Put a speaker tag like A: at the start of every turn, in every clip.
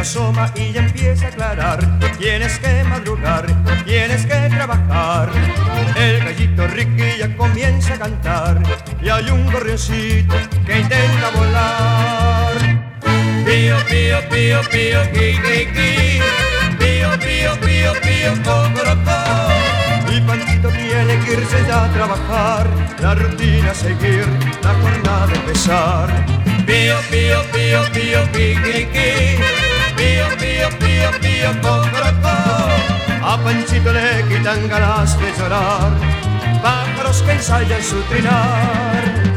A: asoma y ya empieza a aclarar. Tienes que madrugar, tienes que trabajar. El gallito Ricky ya comienza a cantar y hay un gorrioncito que intenta volar. Pío, pío, pío, pío, qui, qui, qui. Pío, pío, pío, pío, cocorocó. Y Panchito tiene que irse ya a trabajar, la rutina a seguir, la jornada a empezar. Pío, pío, pío, pío, qui, qui, qui. Pío, pío, pío, pío, cocorocó. A Panchito le quitan ganas de llorar, pájaros que ensayan su trinar.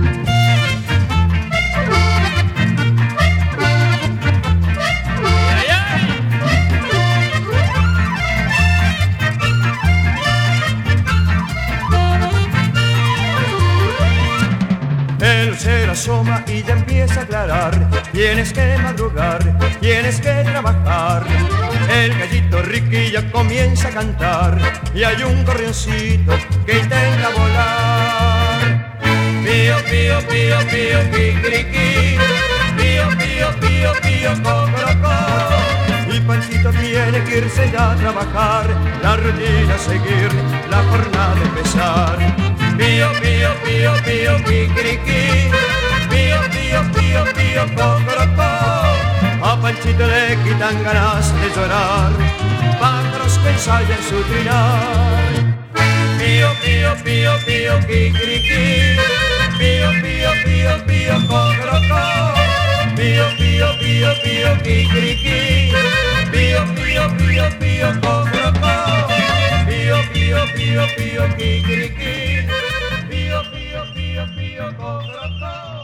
A: El lucero asoma y ya empieza a aclarar. Tienes que madrugar, tienes que trabajar. El gallito Ricky ya comienza a cantar y hay un gorrioncito que intenta volar. Pío, pío, pío, pío, kikiriki. Pío, pío, pío, pío, cocorocó. Y Panchito tiene que irse ya a trabajar, la rutina a seguir, la jornada a empezar. Pío, pío, pío, pío, kikiriki. Pío, pío, pío, pío, cocorocó. A Panchito le quitan ganas de llorar, pájaros que ensayan su trinar. Pío, pío, pío, pío, kikiriki. Pío, pío, pío, pío, cocorocó. Pío, pío, pío, pío, kikiriki. Pío, pío, pío, pío, cocorocó. Pío, pío, pío, pío, kikiriki. Pío, pío, pío, pío, cocorocó.